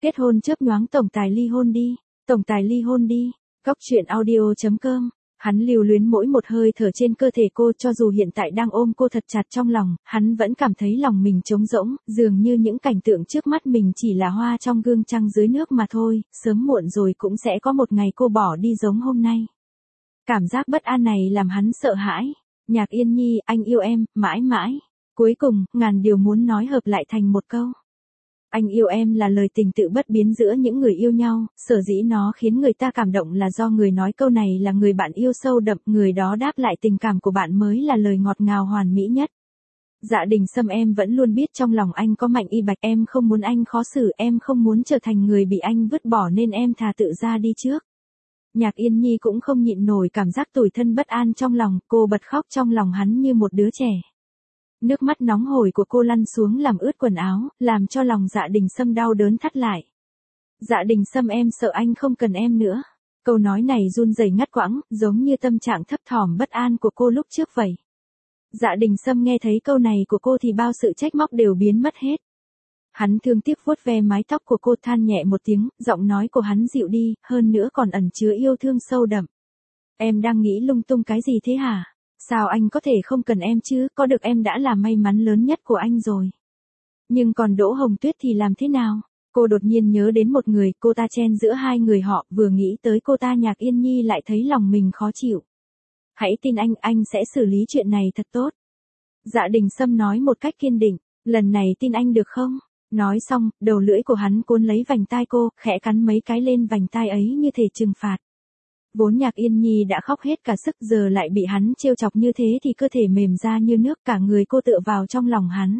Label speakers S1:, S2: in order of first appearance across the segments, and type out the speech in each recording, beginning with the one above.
S1: Kết hôn chớp nhoáng tổng tài ly hôn đi. Tổng tài ly hôn đi. Góc chuyện audio.com. Hắn lưu luyến mỗi một hơi thở trên cơ thể cô, cho dù hiện tại đang ôm cô thật chặt trong lòng, hắn vẫn cảm thấy lòng mình trống rỗng, dường như những cảnh tượng trước mắt mình chỉ là hoa trong gương trăng dưới nước mà thôi, sớm muộn rồi cũng sẽ có một ngày cô bỏ đi giống hôm nay. Cảm giác bất an này làm hắn sợ hãi. Nhạc Yên Nhi, anh yêu em, mãi mãi. Cuối cùng, ngàn điều muốn nói hợp lại thành một câu. Anh yêu em là lời tình tự bất biến giữa những người yêu nhau, sở dĩ nó khiến người ta cảm động là do người nói câu này là người bạn yêu sâu đậm, người đó đáp lại tình cảm của bạn mới là lời ngọt ngào hoàn mỹ nhất. Dạ Đình Sâm, em vẫn luôn biết trong lòng anh có Mạnh Y Bạch, em không muốn anh khó xử, em không muốn trở thành người bị anh vứt bỏ nên em thà tự ra đi trước. Nhạc Yên Nhi cũng không nhịn nổi cảm giác tủi thân bất an trong lòng, cô bật khóc trong lòng hắn như một đứa trẻ. Nước mắt nóng hổi của cô lăn xuống làm ướt quần áo, làm cho lòng Dạ Đình Sâm đau đớn thắt lại. Dạ Đình Sâm, em sợ anh không cần em nữa. Câu nói này run rẩy ngắt quãng, giống như tâm trạng thấp thỏm bất an của cô lúc trước vậy. Dạ Đình Sâm nghe thấy câu này của cô thì bao sự trách móc đều biến mất hết. Hắn thương tiếc vuốt ve mái tóc của cô, than nhẹ một tiếng, giọng nói của hắn dịu đi, hơn nữa còn ẩn chứa yêu thương sâu đậm. Em đang nghĩ lung tung cái gì thế hả? Sao anh có thể không cần em chứ, có được em đã là may mắn lớn nhất của anh rồi. Nhưng còn Đỗ Hồng Tuyết thì làm thế nào? Cô đột nhiên nhớ đến một người, cô ta chen giữa hai người họ, vừa nghĩ tới cô ta Nhạc Yên Nhi lại thấy lòng mình khó chịu. Hãy tin anh sẽ xử lý chuyện này thật tốt. Dạ Đình Sâm nói một cách kiên định, lần này tin anh được không? Nói xong, đầu lưỡi của hắn cuốn lấy vành tai cô, khẽ cắn mấy cái lên vành tai ấy như thể trừng phạt. Vốn Nhạc Yên Nhi đã khóc hết cả sức, giờ lại bị hắn trêu chọc như thế thì cơ thể mềm ra như nước, cả người cô tựa vào trong lòng hắn.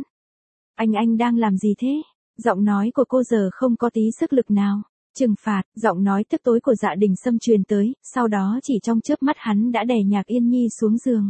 S1: Anh đang làm gì thế? Giọng nói của cô giờ không có tí sức lực nào. Trừng phạt, giọng nói tức tối của Dạ Đình Sâm truyền tới, sau đó chỉ trong chớp mắt hắn đã đè Nhạc Yên Nhi xuống giường.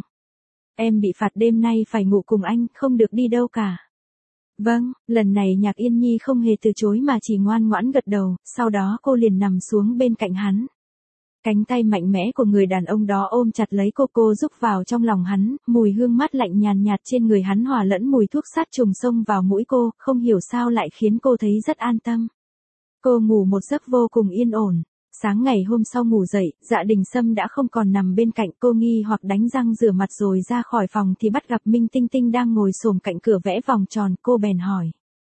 S1: Em bị phạt đêm nay phải ngủ cùng anh, không được đi đâu cả. Vâng, lần này Nhạc Yên Nhi không hề từ chối mà chỉ ngoan ngoãn gật đầu, sau đó cô liền nằm xuống bên cạnh hắn. Cánh tay mạnh mẽ của người đàn ông đó ôm chặt lấy cô rúc vào trong lòng hắn, mùi hương mát lạnh nhàn nhạt trên người hắn hòa lẫn mùi thuốc sát trùng xông vào mũi cô, không hiểu sao lại khiến cô thấy rất an tâm. Cô ngủ một giấc vô cùng yên ổn. Sáng ngày hôm sau ngủ dậy, Dạ Đình Sâm đã không còn nằm bên cạnh cô, nghi hoặc đánh răng rửa mặt rồi ra khỏi phòng thì bắt gặp Minh Tinh Tinh đang ngồi xổm cạnh cửa vẽ vòng tròn, cô bèn hỏi.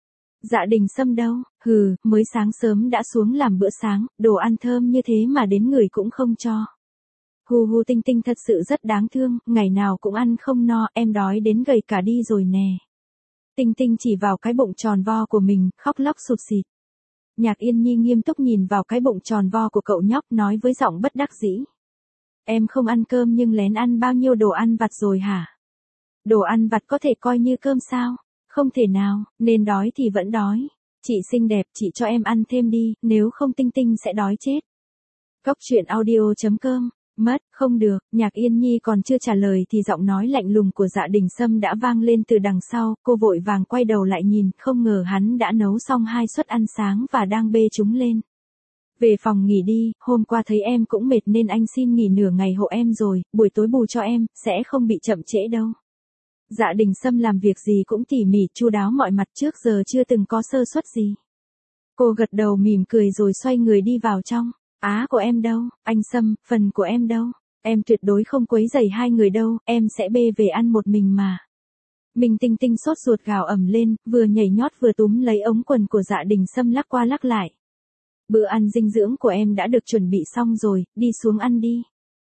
S1: Dạ Đình Sâm đâu? Mới sáng sớm đã xuống làm bữa sáng, đồ ăn thơm như thế mà đến người cũng không cho. Tinh Tinh thật sự rất đáng thương, ngày nào cũng ăn không no, em đói đến gầy cả đi rồi nè. Tinh Tinh chỉ vào cái bụng tròn vo của mình, khóc lóc sụt sịt. Nhạc Yên Nhi nghiêm túc nhìn vào cái bụng tròn vo của cậu nhóc, nói với giọng bất đắc dĩ. Em không ăn cơm nhưng lén ăn bao nhiêu đồ ăn vặt rồi hả? Đồ ăn vặt có thể coi như cơm sao? Không thể nào, nên đói thì vẫn đói. Chị xinh đẹp, chị cho em ăn thêm đi, nếu không Tinh Tinh sẽ đói chết. Góc chuyện audio.com. Không được, Nhạc Yên Nhi còn chưa trả lời thì giọng nói lạnh lùng của Dạ Đình Sâm đã vang lên từ đằng sau, cô vội vàng quay đầu lại nhìn, không ngờ hắn đã nấu xong 2 suất ăn sáng và đang bê chúng lên. Về phòng nghỉ đi, hôm qua thấy em cũng mệt nên anh xin nghỉ nửa ngày hộ em rồi, buổi tối bù cho em, sẽ không bị chậm trễ đâu. Dạ Đình Sâm làm việc gì cũng tỉ mỉ chu đáo mọi mặt, trước giờ chưa từng có sơ suất gì. Cô gật đầu mỉm cười rồi xoay người đi vào trong. Của em đâu? Anh Sâm, phần của em đâu? Em tuyệt đối không quấy rầy hai người đâu, em sẽ bê về ăn một mình mà. Minh Tinh Tinh sốt ruột gào ầm lên, vừa nhảy nhót vừa túm lấy ống quần của Dạ Đình Sâm lắc qua lắc lại. Bữa ăn dinh dưỡng của em đã được chuẩn bị xong rồi, đi xuống ăn đi.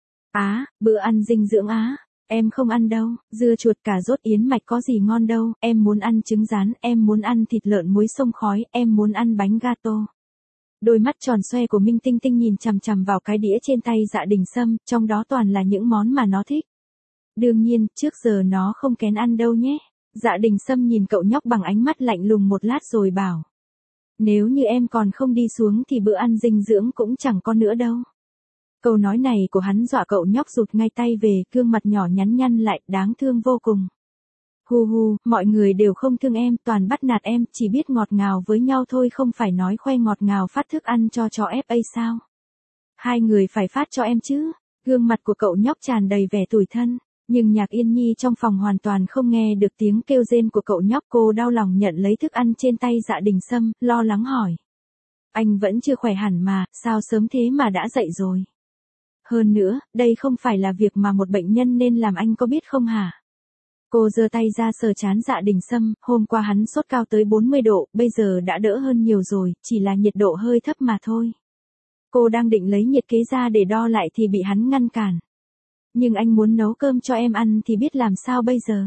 S1: Bữa ăn dinh dưỡng em không ăn đâu, dưa chuột cà rốt yến mạch có gì ngon đâu, em muốn ăn trứng rán, em muốn ăn thịt lợn muối xông khói, em muốn ăn bánh gato. Đôi mắt tròn xoe của Minh Tinh Tinh nhìn chằm chằm vào cái đĩa trên tay Dạ Đình Sâm, trong đó toàn là những món mà nó thích. Đương nhiên, trước giờ nó không kén ăn đâu nhé. Dạ Đình Sâm nhìn cậu nhóc bằng ánh mắt lạnh lùng một lát rồi bảo. Nếu như em còn không đi xuống thì bữa ăn dinh dưỡng cũng chẳng có nữa đâu. Câu nói này của hắn dọa cậu nhóc rụt ngay tay về, gương mặt nhỏ nhắn nhăn lại, đáng thương vô cùng. Mọi người đều không thương em, toàn bắt nạt em, chỉ biết ngọt ngào với nhau thôi, không phải nói khoe ngọt ngào phát thức ăn cho chó FA sao? Hai người phải phát cho em chứ? Gương mặt của cậu nhóc tràn đầy vẻ tủi thân, nhưng Nhạc Yên Nhi trong phòng hoàn toàn không nghe được tiếng kêu rên của cậu nhóc, cô đau lòng nhận lấy thức ăn trên tay Dạ Đình Sâm, lo lắng hỏi. Anh vẫn chưa khỏe hẳn mà, sao sớm thế mà đã dậy rồi? Hơn nữa, đây không phải là việc mà một bệnh nhân nên làm, anh có biết không hả? Cô giơ tay ra sờ trán Dạ Đình Sâm, hôm qua hắn sốt cao tới 40 độ, bây giờ đã đỡ hơn nhiều rồi, chỉ là nhiệt độ hơi thấp mà thôi. Cô đang định lấy nhiệt kế ra để đo lại thì bị hắn ngăn cản. Nhưng anh muốn nấu cơm cho em ăn thì biết làm sao bây giờ?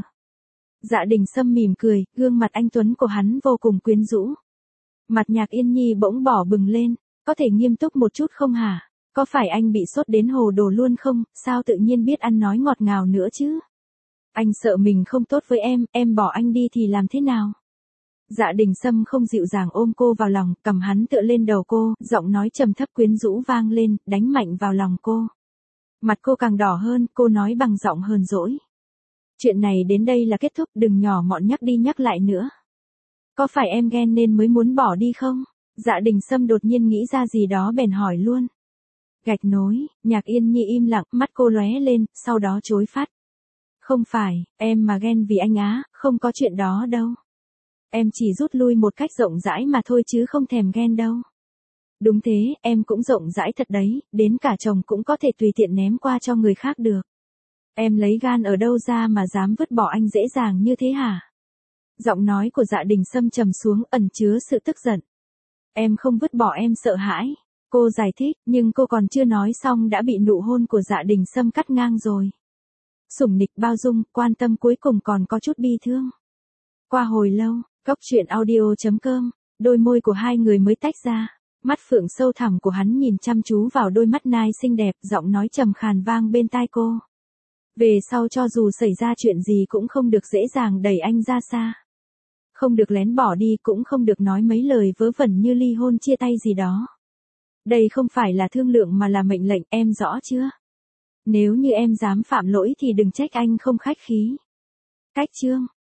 S1: Dạ Đình Sâm mỉm cười, gương mặt anh tuấn của hắn vô cùng quyến rũ. Mặt Nhạc Yên Nhi bỗng đỏ bừng lên, có thể nghiêm túc một chút không hả? Có phải anh bị sốt đến hồ đồ luôn không, sao tự nhiên biết ăn nói ngọt ngào nữa chứ? Anh sợ mình không tốt với em bỏ anh đi thì làm thế nào? Dạ Đình Sâm không dịu dàng ôm cô vào lòng, cầm hắn tựa lên đầu cô, giọng nói trầm thấp quyến rũ vang lên, đánh mạnh vào lòng cô. Mặt cô càng đỏ hơn, cô nói bằng giọng hờn dỗi. Chuyện này đến đây là kết thúc, đừng nhỏ mọn nhắc đi nhắc lại nữa. Có phải em ghen nên mới muốn bỏ đi không? Dạ Đình Sâm đột nhiên nghĩ ra gì đó bèn hỏi luôn. Gạch nối, Nhạc Yên Nhi im lặng, mắt cô lóe lên, sau đó chối phát. Không phải, em mà ghen vì anh á, không có chuyện đó đâu. Em chỉ rút lui một cách rộng rãi mà thôi chứ không thèm ghen đâu. Đúng thế, em cũng rộng rãi thật đấy, đến cả chồng cũng có thể tùy tiện ném qua cho người khác được. Em lấy gan ở đâu ra mà dám vứt bỏ anh dễ dàng như thế hả? Giọng nói của Dạ Đình Sâm trầm xuống, ẩn chứa sự tức giận. Em không vứt bỏ, em sợ hãi. Cô giải thích, nhưng cô còn chưa nói xong đã bị nụ hôn của Dạ Đình Sâm cắt ngang rồi. Sủng nịch, bao dung, quan tâm, cuối cùng còn có chút bi thương. Qua hồi lâu, Góc Chuyện Audio.com, đôi môi của hai người mới tách ra. Mắt phượng sâu thẳm của hắn nhìn chăm chú vào đôi mắt nai xinh đẹp, giọng nói trầm khàn vang bên tai cô. Về sau cho dù xảy ra chuyện gì cũng không được dễ dàng đẩy anh ra xa. Không được lén bỏ đi, cũng không được nói mấy lời vớ vẩn như ly hôn chia tay gì đó. Đây không phải là thương lượng mà là mệnh lệnh, em rõ chưa? Nếu như em dám phạm lỗi thì đừng trách anh không khách khí. Cách chương